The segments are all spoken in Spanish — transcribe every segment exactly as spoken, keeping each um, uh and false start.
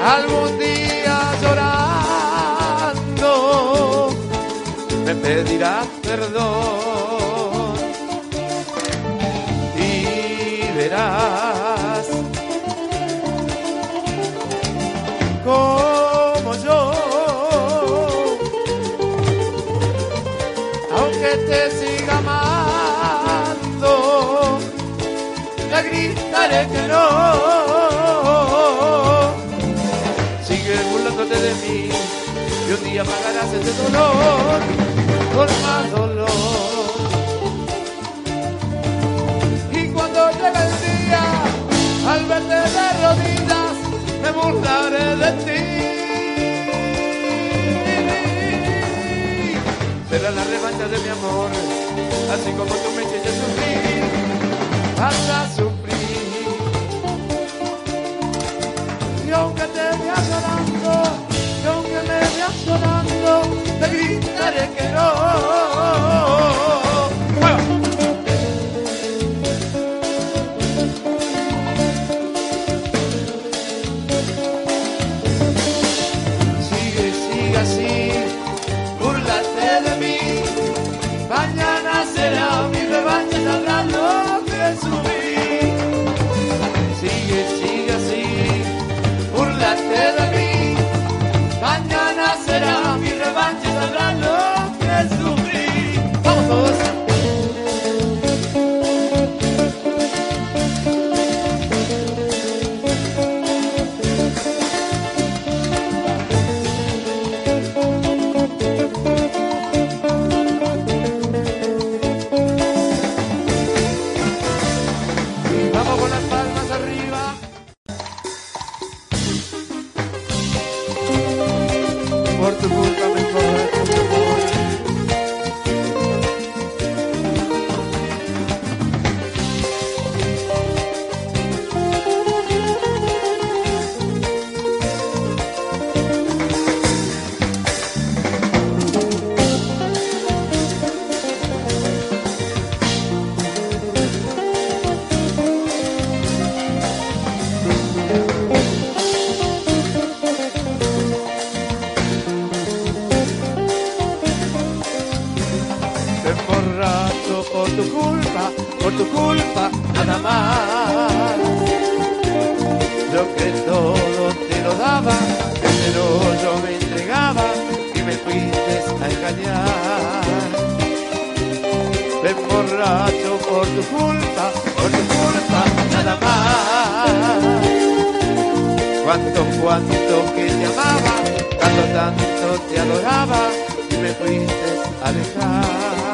algún día llorando me pedirás perdón y verás como yo, aunque te siga amando, te gritaré que no. Sigue burlándote de mí y un día pagarás este dolor con más dolor. Y cuando llegue el día, al verte de rodillas, me burlaré de ti. Será la revancha de mi amor, así como tú me hiciste sufrir, vas a sufrir. Y aunque te veas llorando, y aunque me veas llorando, te gritaré que no. ¡Bueno! Mañana será mi revancha, sabrá lo que subí. Sigue, sigue así, búrlate de mí. Mañana será mi revancha, sabrá lo que sufrí. Vamos todos. Por tu culpa, nada más. Yo que todo te lo daba, pero yo me entregaba y me fuiste a engañar. Me emborracho por tu culpa, por tu culpa, nada más. Cuánto, cuánto que te amaba, tanto, tanto te adoraba y me fuiste a dejar.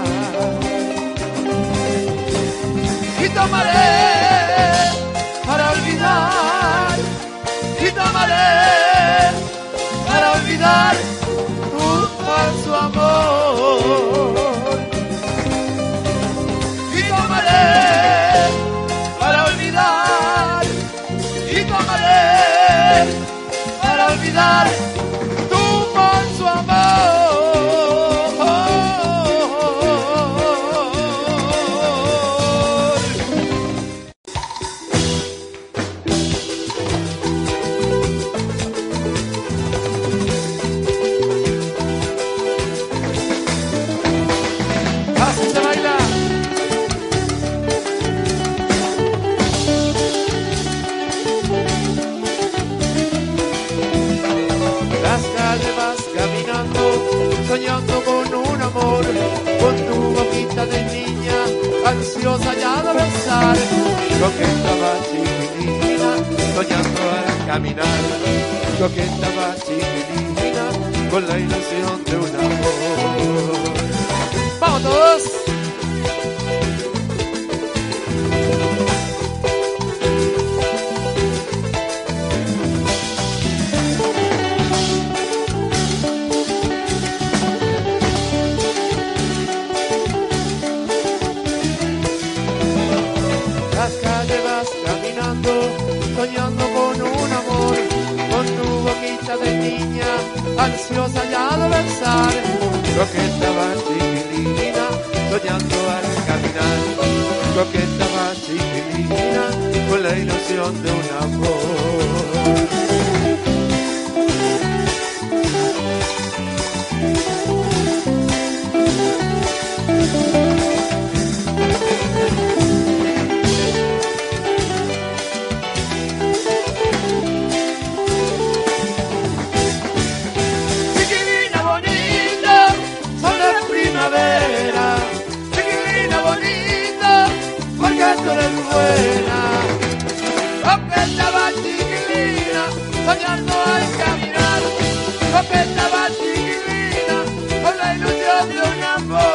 Y tomaré para olvidar, y tomaré para olvidar tu falso amor. Y tomaré para olvidar, y tomaré para olvidar tu falso amor. Soñando con un amor, con tu boquita de niña, ansiosa ya de besar, coqueta chiquilina, soñando al caminar, coqueta chiquilina, con la ilusión de un amor. ¡Vamos todos! Soñando con un amor, con tu boquita de niña, ansiosa ya de besar, coqueta chiquilina, soñando al caminar, coqueta chiquilina, con la ilusión de un amor. soñando al caminar, coqueta va chiquilina, con la ilusión de un amor.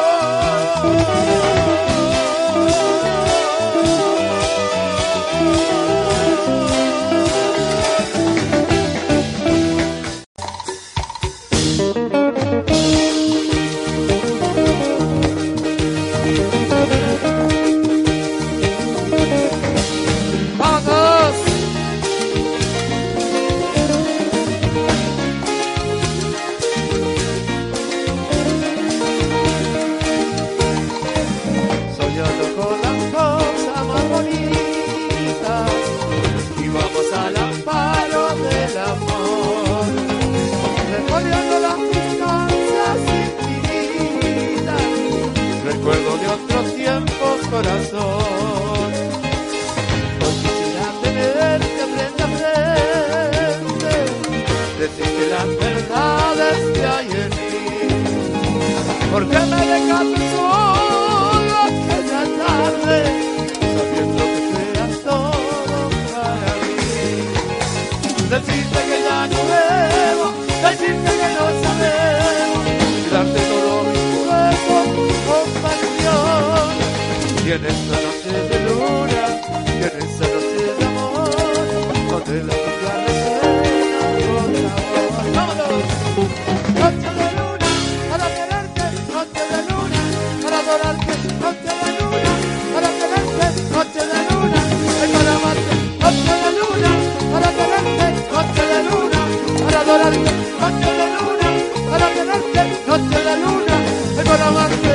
Recuerdo de otros tiempos, corazón. Hoy quisiera tenerte frente a frente, decirte las verdades que hay en mí. Porque me dejaste solo aquella tarde, sabiendo que eras todo para mí. Decirte que ya no debo, decirte que no sabemos, y darte todo mi cuerpo con pasión. Y en esta noche de luna, y en esta noche de amor, donde la toca resuena con amor. ¡Vámonos! Noche de luna, para quererte, noche de luna, para adorarte, noche de luna, para quererte, noche de luna, y para amarte, noche de luna, para quererte, noche de luna, para adorarte, noche de luna, para quererte, noche de luna, y para amarte.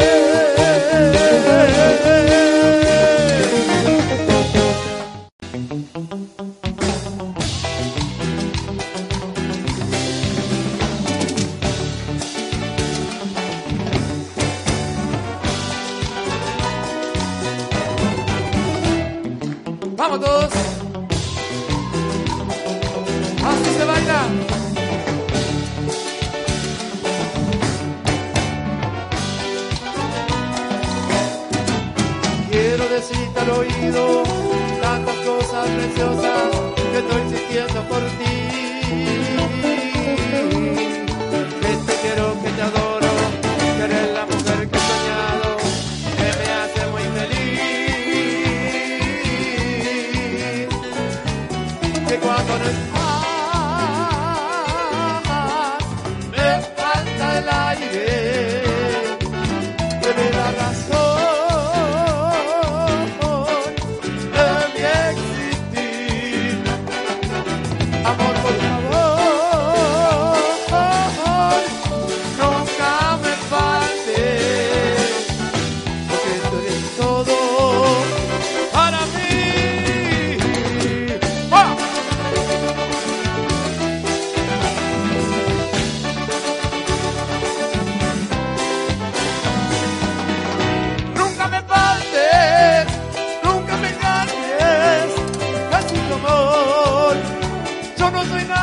¡Vamos todos! ¡Así se baila! Quiero decirte al oído tantas cosas preciosas que estoy sintiendo por ti. Que te quiero, que te adoro, que eres la mujer que he soñado, que me hace muy feliz. Que cuando no estás, me falta el aire, que me da razón. Amor, por favor, nunca me faltes, porque tú eres todo para mí. ¡Oh! Nunca me faltes, nunca me engañes, casi tu amor. Yo no soy nada.